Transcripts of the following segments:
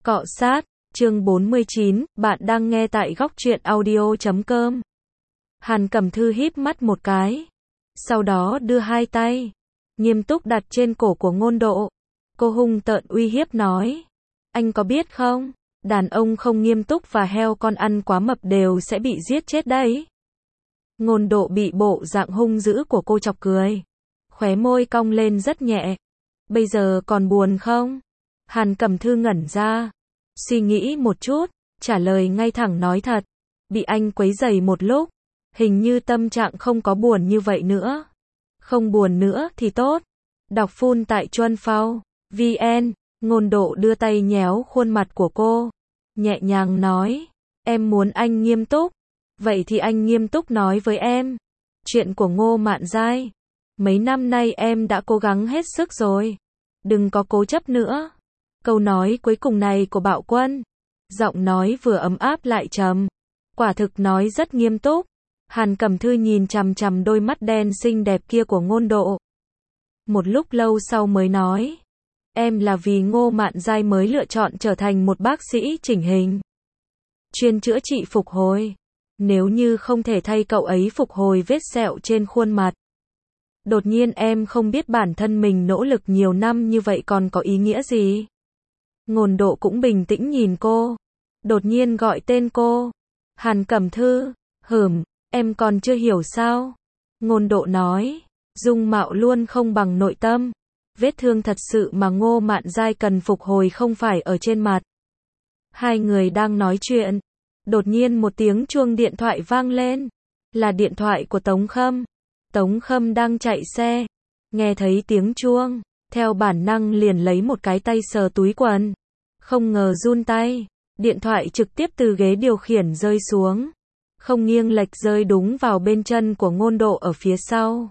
Cọ sát, chương 49, bạn đang nghe tại góc truyện audio.com. Hàn Cẩm Thư híp mắt một cái, sau đó đưa hai tay, nghiêm túc đặt trên cổ của Ngôn Độ. Cô hung tợn uy hiếp nói, anh có biết không, đàn ông không nghiêm túc và heo con ăn quá mập đều sẽ bị giết chết đấy. Ngôn Độ bị bộ dạng hung dữ của cô chọc cười, khóe môi cong lên rất nhẹ. Bây giờ còn buồn không? Hàn Cẩm Thư ngẩn ra, suy nghĩ một chút, trả lời ngay thẳng nói thật, bị anh quấy rầy một lúc, hình như tâm trạng không có buồn như vậy nữa. Không buồn nữa thì tốt. Đọc full tại chuanphao.vn, Ngôn Độ đưa tay nhéo khuôn mặt của cô, nhẹ nhàng nói, em muốn anh nghiêm túc, vậy thì anh nghiêm túc nói với em. Chuyện của Ngô Mạn Giai, mấy năm nay em đã cố gắng hết sức rồi, đừng có cố chấp nữa. Câu nói cuối cùng này của Bạo Quân, giọng nói vừa ấm áp lại trầm, quả thực nói rất nghiêm túc. Hàn Cẩm Thư nhìn chằm chằm đôi mắt đen xinh đẹp kia của Ngôn Độ. Một lúc lâu sau mới nói, em là vì Ngô Mạn Giai mới lựa chọn trở thành một bác sĩ chỉnh hình, chuyên chữa trị phục hồi. Nếu như không thể thay cậu ấy phục hồi vết sẹo trên khuôn mặt, đột nhiên em không biết bản thân mình nỗ lực nhiều năm như vậy còn có ý nghĩa gì. Ngôn Độ cũng bình tĩnh nhìn cô, đột nhiên gọi tên cô. Hàn Cẩm Thư, em còn chưa hiểu sao? Ngôn Độ nói, dung mạo luôn không bằng nội tâm. Vết thương thật sự mà Ngô Mạn Giai cần phục hồi không phải ở trên mặt. Hai người đang nói chuyện, đột nhiên một tiếng chuông điện thoại vang lên. Là điện thoại của Tống Khâm. Tống Khâm đang chạy xe, nghe thấy tiếng chuông, theo bản năng liền lấy một cái tay sờ túi quần. Không ngờ run tay, điện thoại trực tiếp từ ghế điều khiển rơi xuống, không nghiêng lệch rơi đúng vào bên chân của Ngôn Độ ở phía sau.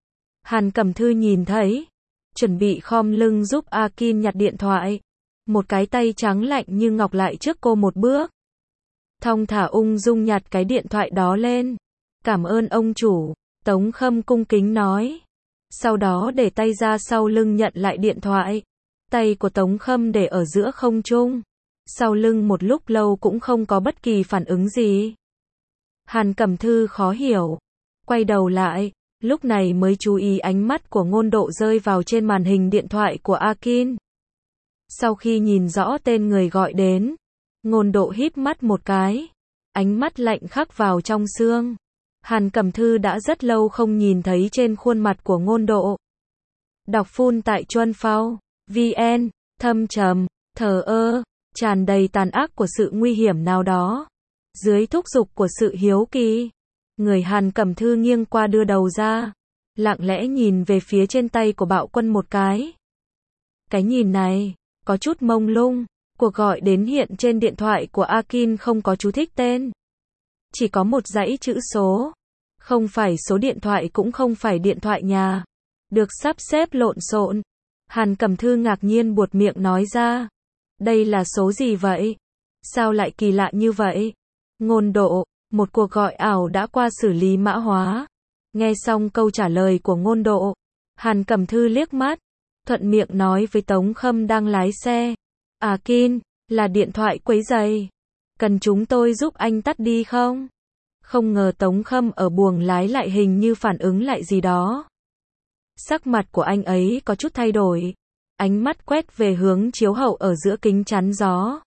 Hàn Cẩm Thư nhìn thấy, chuẩn bị khom lưng giúp Akin nhặt điện thoại. Một cái tay trắng lạnh như ngọc lại trước cô một bước, thong thả ung dung nhặt cái điện thoại đó lên. Cảm ơn ông chủ, Tống Khâm cung kính nói. Sau đó để tay ra sau lưng nhận lại điện thoại. Tay của Tống Khâm để ở giữa không trung, sau lưng một lúc lâu cũng không có bất kỳ phản ứng gì. Hàn Cẩm Thư khó hiểu, quay đầu lại, lúc này mới chú ý ánh mắt của Ngôn Độ rơi vào trên màn hình điện thoại của Akin. Sau khi nhìn rõ tên người gọi đến, Ngôn Độ híp mắt một cái, ánh mắt lạnh khắc vào trong xương. Hàn Cẩm Thư đã rất lâu không nhìn thấy trên khuôn mặt của Ngôn Độ. Đọc full tại chuanphao.vn, thâm trầm, thờ ơ, tràn đầy tàn ác của sự nguy hiểm nào đó. Dưới thúc giục của sự hiếu kỳ, người Hàn Cẩm Thư nghiêng qua đưa đầu ra, lặng lẽ nhìn về phía trên tay của Bạo Quân một cái. Cái nhìn này, có chút mông lung, cuộc gọi đến hiện trên điện thoại của Akin không có chú thích tên. Chỉ có một dãy chữ số, không phải số điện thoại cũng không phải điện thoại nhà, được sắp xếp lộn xộn. Hàn Cẩm Thư ngạc nhiên buột miệng nói ra, đây là số gì vậy? Sao lại kỳ lạ như vậy? Ngôn Độ, một cuộc gọi ảo đã qua xử lý mã hóa. Nghe xong câu trả lời của Ngôn Độ, Hàn Cẩm Thư liếc mắt, thuận miệng nói với Tống Khâm đang lái xe, Akin, là điện thoại quấy rầy, cần chúng tôi giúp anh tắt đi không? Không ngờ Tống Khâm ở buồng lái lại hình như phản ứng lại gì đó. Sắc mặt của anh ấy có chút thay đổi, ánh mắt quét về hướng chiếu hậu ở giữa kính chắn gió.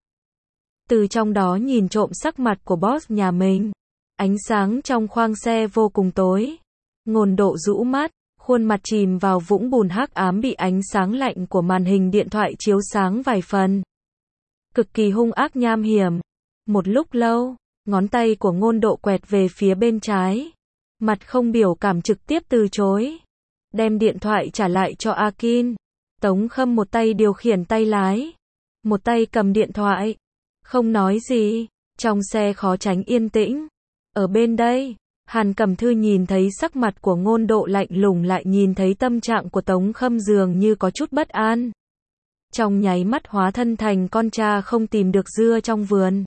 Từ trong đó nhìn trộm sắc mặt của boss nhà mình. Ánh sáng trong khoang xe vô cùng tối. Ngôn Độ rũ mắt, khuôn mặt chìm vào vũng bùn hắc ám bị ánh sáng lạnh của màn hình điện thoại chiếu sáng vài phần. Cực kỳ hung ác nham hiểm. Một lúc lâu, ngón tay của Ngôn Độ quẹt về phía bên trái. Mặt không biểu cảm trực tiếp từ chối. Đem điện thoại trả lại cho Akin. Tống Khâm một tay điều khiển tay lái, một tay cầm điện thoại. Không nói gì, trong xe khó tránh yên tĩnh. Ở bên đây, Hàn Cẩm Thư nhìn thấy sắc mặt của Ngôn Độ lạnh lùng lại nhìn thấy tâm trạng của Tống Khâm dường như có chút bất an. Trong nháy mắt hóa thân thành con cha không tìm được dưa trong vườn.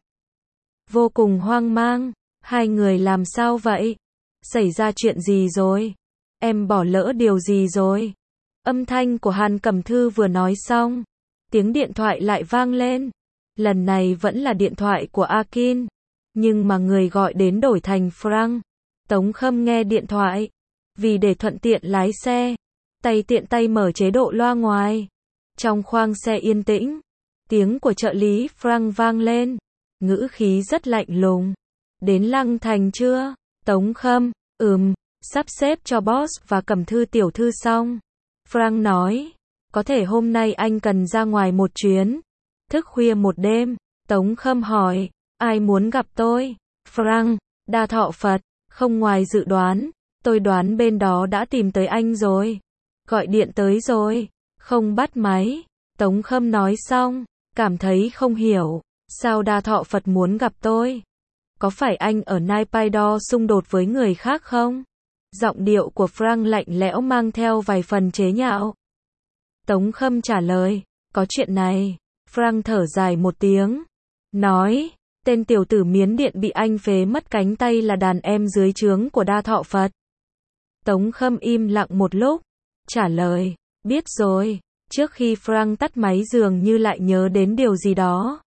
Vô cùng hoang mang, hai người làm sao vậy? Xảy ra chuyện gì rồi? Em bỏ lỡ điều gì rồi? Âm thanh của Hàn Cẩm Thư vừa nói xong, tiếng điện thoại lại vang lên. Lần này vẫn là điện thoại của Akin, nhưng mà người gọi đến đổi thành Frank. Tống Khâm nghe điện thoại, vì để thuận tiện lái xe, tiện tay mở chế độ loa ngoài. Trong khoang xe yên tĩnh, tiếng của trợ lý Frank vang lên, ngữ khí rất lạnh lùng. Đến Lăng Thành chưa? Tống Khâm, sắp xếp cho boss và Cẩm Thư tiểu thư xong. Frank nói, có thể hôm nay anh cần ra ngoài một chuyến. Thức khuya một đêm. Tống Khâm hỏi, ai muốn gặp tôi? Frank, Đa Thọ Phật, không ngoài dự đoán, tôi đoán bên đó đã tìm tới anh rồi. Gọi điện tới rồi, không bắt máy. Tống Khâm nói xong, cảm thấy không hiểu, sao Đa Thọ Phật muốn gặp tôi? Có phải anh ở Naypyidaw xung đột với người khác không? Giọng điệu của Frank lạnh lẽo mang theo vài phần chế nhạo. Tống Khâm trả lời, có chuyện này. Frank thở dài một tiếng, nói, tên tiểu tử Miến Điện bị anh phế mất cánh tay là đàn em dưới trướng của Đa Thọ Phật. Tống Khâm im lặng một lúc, trả lời, biết rồi. Trước khi Frank tắt máy dường như lại nhớ đến điều gì đó.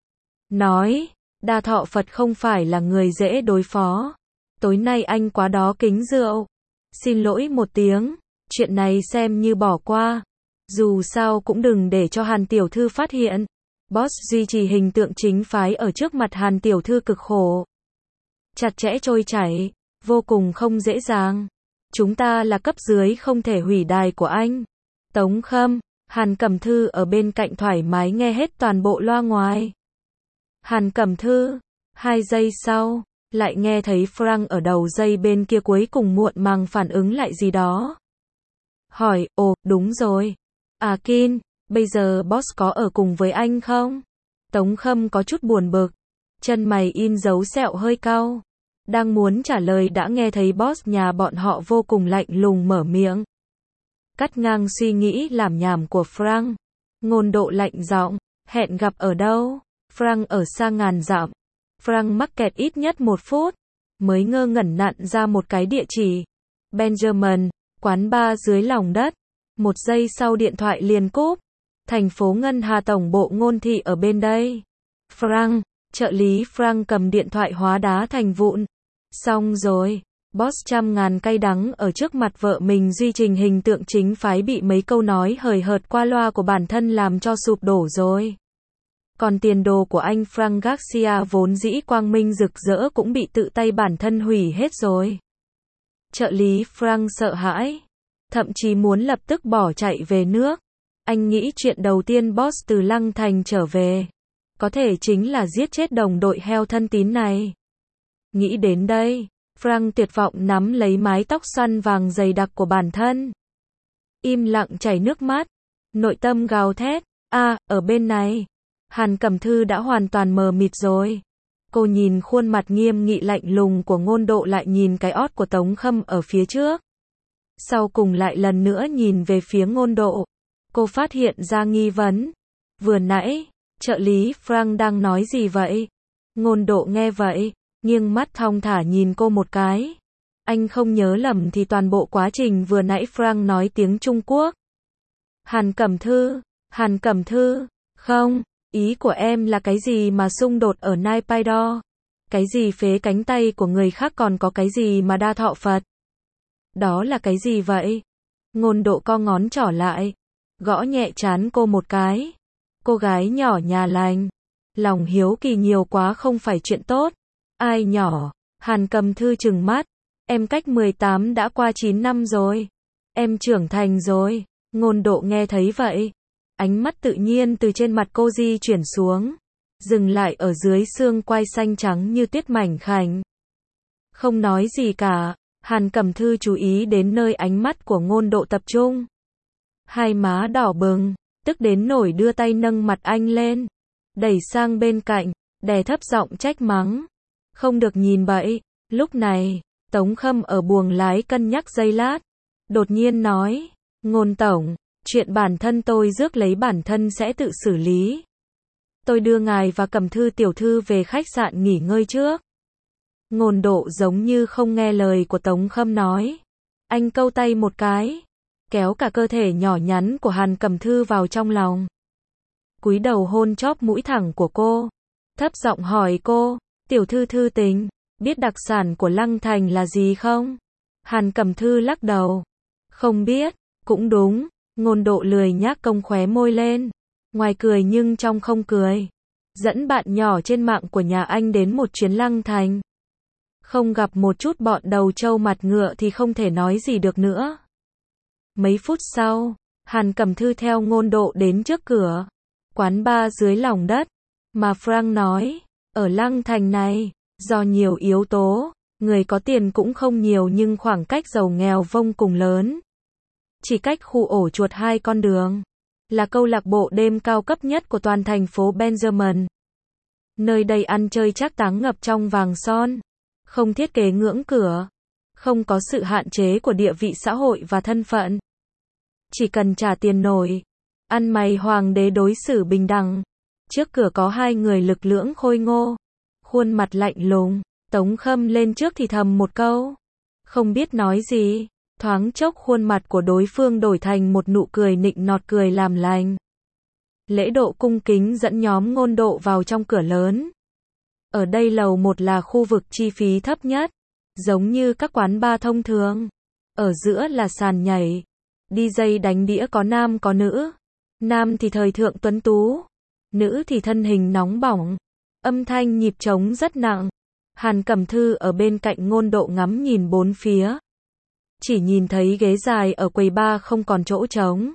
Nói, Đa Thọ Phật không phải là người dễ đối phó. Tối nay anh quá đó kính rượu. Xin lỗi một tiếng, chuyện này xem như bỏ qua. Dù sao cũng đừng để cho Hàn tiểu thư phát hiện. Boss duy trì hình tượng chính phái ở trước mặt Hàn tiểu thư cực khổ. Chặt chẽ trôi chảy, vô cùng không dễ dàng. Chúng ta là cấp dưới không thể hủy đài của anh. Tống Khâm, Hàn Cẩm Thư ở bên cạnh thoải mái nghe hết toàn bộ loa ngoài. Hàn Cẩm Thư, 2 giây sau, lại nghe thấy Frank ở đầu dây bên kia cuối cùng muộn màng phản ứng lại gì đó. Hỏi, ồ, đúng rồi. Akin, bây giờ boss có ở cùng với anh không? Tống Khâm có chút buồn bực, chân mày in dấu sẹo hơi cau. Đang muốn trả lời đã nghe thấy boss nhà bọn họ vô cùng lạnh lùng mở miệng. Cắt ngang suy nghĩ làm nhảm của Frank. Ngôn Độ lạnh giọng, hẹn gặp ở đâu? Frank ở xa ngàn dặm. Frank mắc kẹt ít nhất 1 phút, mới ngơ ngẩn nặn ra một cái địa chỉ. Benjamin, quán bar dưới lòng đất. 1 giây sau điện thoại liền cúp. Thành phố Ngân Hà tổng bộ Ngôn Thị ở bên đây. Frank, trợ lý Frank cầm điện thoại hóa đá thành vụn. Xong rồi, boss trăm ngàn cay đắng ở trước mặt vợ mình duy trì hình tượng chính phái bị mấy câu nói hời hợt qua loa của bản thân làm cho sụp đổ rồi. Còn tiền đồ của anh Frank Garcia vốn dĩ quang minh rực rỡ cũng bị tự tay bản thân hủy hết rồi. Trợ lý Frank sợ hãi, thậm chí muốn lập tức bỏ chạy về nước. Anh nghĩ chuyện đầu tiên boss từ Lăng Thành trở về, có thể chính là giết chết đồng đội heo thân tín này. Nghĩ đến đây, Frank tuyệt vọng nắm lấy mái tóc xoăn vàng dày đặc của bản thân. Im lặng chảy nước mắt, nội tâm gào thét, ở bên này. Hàn Cẩm Thư đã hoàn toàn mờ mịt rồi. Cô nhìn khuôn mặt nghiêm nghị lạnh lùng của Ngôn Độ lại nhìn cái ót của Tống Khâm ở phía trước. Sau cùng lại lần nữa nhìn về phía Ngôn Độ. Cô phát hiện ra nghi vấn. Vừa nãy, trợ lý Frank đang nói gì vậy? Ngôn Độ nghe vậy, nghiêng mắt thong thả nhìn cô một cái. Anh không nhớ lầm thì toàn bộ quá trình vừa nãy Frank nói tiếng Trung Quốc. Hàn Cẩm Thư, không, ý của em là cái gì mà xung đột ở Naypyidaw? Cái gì phế cánh tay của người khác còn có cái gì mà Đa Thọ Phật? Đó là cái gì vậy? Ngôn Độ co ngón trỏ lại, gõ nhẹ trán cô một cái. Cô gái nhỏ nhà lành, lòng hiếu kỳ nhiều quá không phải chuyện tốt. Ai nhỏ? Hàn Cẩm Thư trừng mắt, em cách 18 đã qua 9 năm rồi. Em trưởng thành rồi. Ngôn Độ nghe thấy vậy, ánh mắt tự nhiên từ trên mặt cô di chuyển xuống, dừng lại ở dưới xương quai xanh trắng như tuyết mảnh khảnh. Không nói gì cả, Hàn Cẩm Thư chú ý đến nơi ánh mắt của Ngôn Độ tập trung. Hai má đỏ bừng, tức đến nổi đưa tay nâng mặt anh lên, đẩy sang bên cạnh, đè thấp giọng trách mắng. Không được nhìn bậy. Lúc này, Tống Khâm ở buồng lái cân nhắc giây lát, đột nhiên nói, Ngôn tổng, chuyện bản thân tôi rước lấy bản thân sẽ tự xử lý. Tôi đưa ngài và Cẩm Thư tiểu thư về khách sạn nghỉ ngơi trước. Ngôn Độ giống như không nghe lời của Tống Khâm nói. Anh câu tay một cái, kéo cả cơ thể nhỏ nhắn của Hàn Cẩm Thư vào trong lòng. cúi đầu hôn chóp mũi thẳng của cô. Thấp giọng hỏi cô, tiểu thư thư tình, biết đặc sản của Lăng Thành là gì không? Hàn Cẩm Thư lắc đầu. Không biết, cũng đúng. Ngôn Độ lười nhác cong khóe môi lên. Ngoài cười nhưng trong không cười. Dẫn bạn nhỏ trên mạng của nhà anh đến một chuyến Lăng Thành. Không gặp một chút bọn đầu trâu mặt ngựa thì không thể nói gì được nữa. Mấy phút sau, Hàn Cẩm Thư theo Ngôn Độ đến trước cửa quán bar dưới lòng đất, mà Frank nói, ở Lăng Thành này, do nhiều yếu tố, người có tiền cũng không nhiều nhưng khoảng cách giàu nghèo vô cùng lớn. Chỉ cách khu ổ chuột 2 con đường, là câu lạc bộ đêm cao cấp nhất của toàn thành phố Benjamin. Nơi đây ăn chơi trác táng ngập trong vàng son, không thiết kế ngưỡng cửa, không có sự hạn chế của địa vị xã hội và thân phận. Chỉ cần trả tiền nổi, ăn mày hoàng đế đối xử bình đẳng. Trước cửa có 2 người lực lưỡng khôi ngô, khuôn mặt lạnh lùng. Tống Khâm lên trước thì thầm một câu, không biết nói gì, thoáng chốc khuôn mặt của đối phương đổi thành một nụ cười nịnh nọt cười làm lành. Lễ độ cung kính dẫn nhóm Ngôn Độ vào trong cửa lớn. Ở đây lầu 1 là khu vực chi phí thấp nhất, giống như các quán bar thông thường. Ở giữa là sàn nhảy, DJ đánh đĩa có nam có nữ. Nam thì thời thượng tuấn tú, nữ thì thân hình nóng bỏng, âm thanh nhịp trống rất nặng. Hàn Cẩm Thư ở bên cạnh Ngôn Độ ngắm nhìn bốn phía. Chỉ nhìn thấy ghế dài ở quầy bar không còn chỗ trống.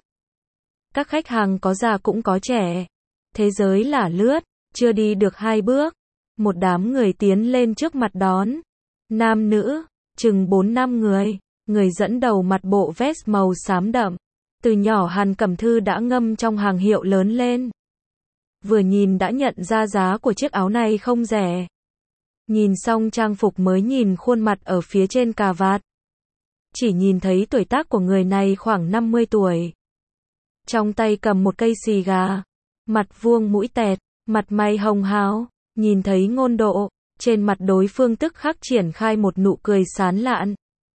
Các khách hàng có già cũng có trẻ. Thế giới là lướt, chưa đi được 2 bước. Một đám người tiến lên trước mặt đón. Nam nữ, chừng 4-5 người. Người dẫn đầu mặc bộ vest màu xám đậm. Từ nhỏ Hàn Cẩm Thư đã ngâm trong hàng hiệu lớn lên. Vừa nhìn đã nhận ra giá của chiếc áo này không rẻ. Nhìn xong trang phục mới nhìn khuôn mặt ở phía trên cà vạt. Chỉ nhìn thấy tuổi tác của người này khoảng 50 tuổi. Trong tay cầm một cây xì gà. Mặt vuông mũi tẹt, mặt mày hồng hào. Nhìn thấy Ngôn Độ, trên mặt đối phương tức khắc triển khai một nụ cười sán lạn.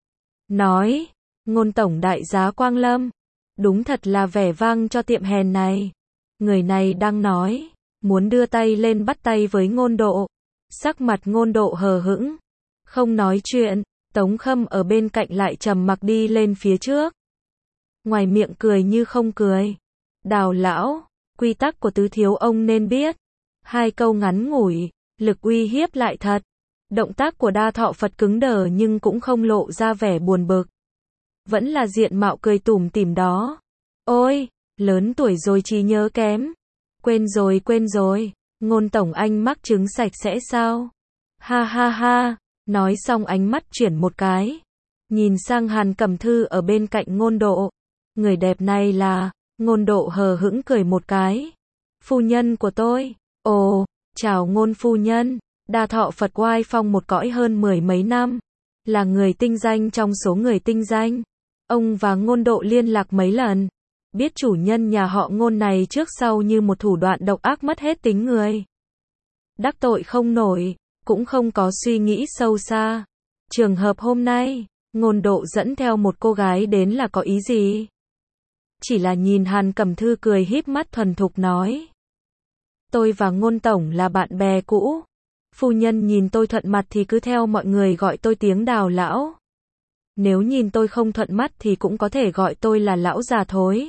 Nói, Ngôn tổng đại giá Quang Lâm. Đúng thật là vẻ vang cho tiệm hèn này. Người này đang nói, muốn đưa tay lên bắt tay với Ngôn Độ. Sắc mặt Ngôn Độ hờ hững, không nói chuyện. Tống Khâm ở bên cạnh lại trầm mặc đi lên phía trước. Ngoài miệng cười như không cười. Đào lão, quy tắc của tứ thiếu ông nên biết. 2 câu ngắn ngủi, lực uy hiếp lại thật. Động tác của Đa Thọ Phật cứng đờ nhưng cũng không lộ ra vẻ buồn bực. Vẫn là diện mạo cười tủm tỉm đó. Ôi, lớn tuổi rồi trí nhớ kém. Quên rồi. Ngôn tổng anh mắc chứng sạch sẽ sao? Ha ha ha. Nói xong ánh mắt chuyển một cái. Nhìn sang Hàn Cẩm Thư ở bên cạnh Ngôn Độ. Người đẹp này là... Ngôn Độ hờ hững cười một cái. Phu nhân của tôi. Ồ, chào Ngôn phu nhân. Đa Thọ Phật oai phong một cõi hơn 10 mấy năm. Là người tinh danh trong số người tinh danh. Ông và Ngôn Độ liên lạc mấy lần. Biết chủ nhân nhà họ Ngôn này trước sau như một thủ đoạn độc ác mất hết tính người. Đắc tội không nổi, cũng không có suy nghĩ sâu xa. Trường hợp hôm nay, Ngôn Độ dẫn theo một cô gái đến là có ý gì? Chỉ là nhìn Hàn Cẩm Thư cười híp mắt thuần thục nói. Tôi và Ngôn tổng là bạn bè cũ. Phu nhân nhìn tôi thuận mặt thì cứ theo mọi người gọi tôi tiếng Đào lão. Nếu nhìn tôi không thuận mắt thì cũng có thể gọi tôi là lão già thối.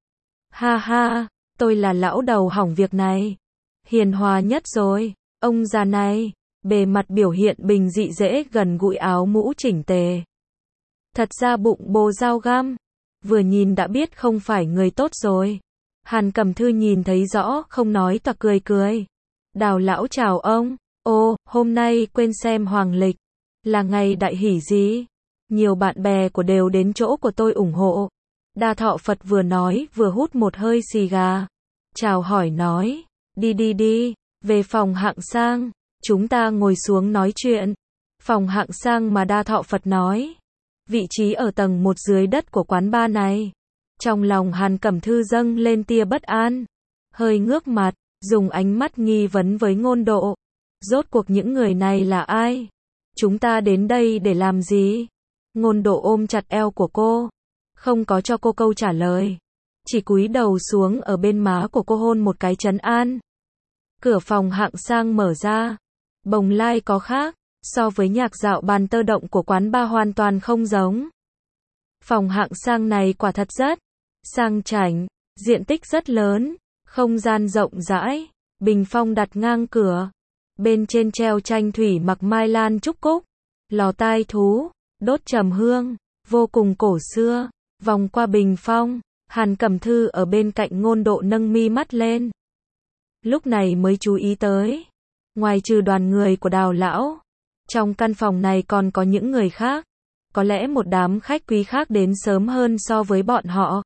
Ha ha, tôi là lão đầu hỏng việc này. Hiền hòa nhất rồi, ông già này, bề mặt biểu hiện bình dị dễ gần gũi áo mũ chỉnh tề. Thật ra bụng bồ dao găm, vừa nhìn đã biết không phải người tốt rồi. Hàn Cẩm Thư nhìn thấy rõ không nói toạc cười cười. Đào lão chào ông, ô, hôm nay quên xem hoàng lịch, là ngày đại hỷ gì? Nhiều bạn bè của đều đến chỗ của tôi ủng hộ. Đa Thọ Phật vừa nói vừa hút một hơi xì gà. Chào hỏi nói, đi, về phòng hạng sang, chúng ta ngồi xuống nói chuyện. Phòng hạng sang mà Đa Thọ Phật nói. Vị trí ở tầng 1 dưới đất của quán bar này. Trong lòng Hàn Cẩm Thư dâng lên tia bất an. Hơi ngước mặt, dùng ánh mắt nghi vấn với Ngôn Độ. Rốt cuộc những người này là ai? Chúng ta đến đây để làm gì? Ngôn Độ ôm chặt eo của cô. Không có cho cô câu trả lời. chỉ cúi đầu xuống ở bên má của cô hôn một cái trấn an. Cửa phòng hạng sang mở ra. Bồng lai có khác, so với nhạc dạo bàn tơ động của quán bar hoàn toàn không giống. Phòng hạng sang này quả thật rất sang chảnh, diện tích rất lớn, không gian rộng rãi, bình phong đặt ngang cửa. Bên trên treo tranh thủy mặc mai lan trúc cúc, lò tai thú, đốt trầm hương, vô cùng cổ xưa. Vòng qua bình phong, Hàn Cẩm Thư ở bên cạnh Ngôn Độ nâng mi mắt lên. Lúc này mới chú ý tới, ngoài trừ đoàn người của Đào lão, trong căn phòng này còn có những người khác, có lẽ một đám khách quý khác đến sớm hơn so với bọn họ.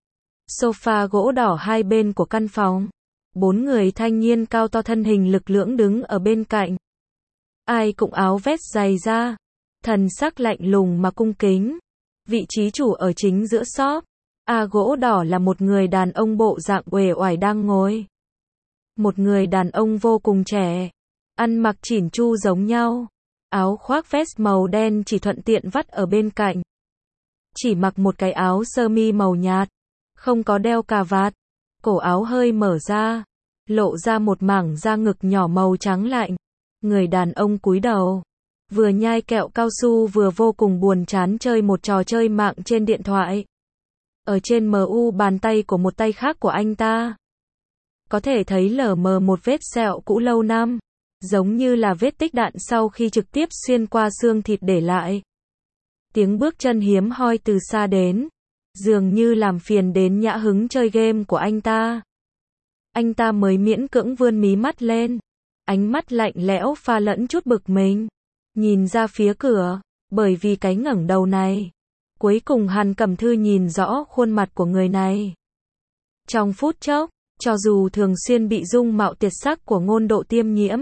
Sofa gỗ đỏ hai bên của căn phòng, 4 người thanh niên cao to thân hình lực lưỡng đứng ở bên cạnh. Ai cũng áo vest dày da, thần sắc lạnh lùng mà cung kính. Vị trí chủ ở chính giữa shop, gỗ đỏ là một người đàn ông bộ dạng uể oải đang ngồi. Một người đàn ông vô cùng trẻ, ăn mặc chỉn chu giống nhau, áo khoác vest màu đen chỉ thuận tiện vắt ở bên cạnh. Chỉ mặc một cái áo sơ mi màu nhạt, không có đeo cà vạt, cổ áo hơi mở ra, lộ ra một mảng da ngực nhỏ màu trắng lạnh. Người đàn ông cúi đầu, vừa nhai kẹo cao su vừa vô cùng buồn chán chơi một trò chơi mạng trên điện thoại. Ở trên MU bàn tay của một tay khác của anh ta, có thể thấy lờ mờ một vết sẹo cũ lâu năm, giống như là vết tích đạn sau khi trực tiếp xuyên qua xương thịt để lại. Tiếng bước chân hiếm hoi từ xa đến, dường như làm phiền đến nhã hứng chơi game của anh ta. Anh ta mới miễn cưỡng vươn mí mắt lên, ánh mắt lạnh lẽo pha lẫn chút bực mình, nhìn ra phía cửa, bởi vì cái ngẩng đầu này. Cuối cùng Hàn Cẩm Thư nhìn rõ khuôn mặt của người này. Trong phút chốc, cho dù thường xuyên bị dung mạo tuyệt sắc của Ngôn Độ tiêm nhiễm,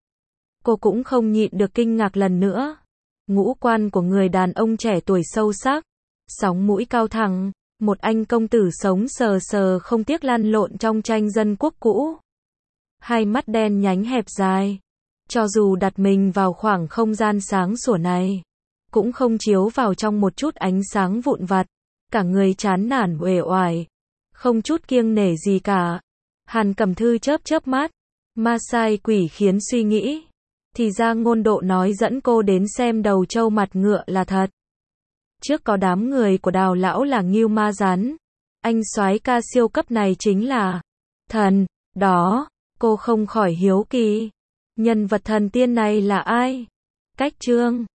cô cũng không nhịn được kinh ngạc lần nữa. Ngũ quan của người đàn ông trẻ tuổi sâu sắc, sóng mũi cao thẳng, một anh công tử sống sờ sờ không tiếc lăn lộn trong tranh dân quốc cũ. Hai mắt đen nhánh hẹp dài, cho dù đặt mình vào khoảng không gian sáng sủa này, cũng không chiếu vào trong một chút ánh sáng vụn vặt, cả người chán nản uể oải, không chút kiêng nể gì cả. Hàn Cẩm Thư chớp chớp mắt, ma sai quỷ khiến suy nghĩ, thì ra Ngôn Độ nói dẫn cô đến xem đầu trâu mặt ngựa là thật. Trước có đám người của Đào lão là Ngưu Ma Rắn, anh soái ca siêu cấp này chính là thần đó, cô không khỏi hiếu kỳ, nhân vật thần tiên này là ai? Cách chương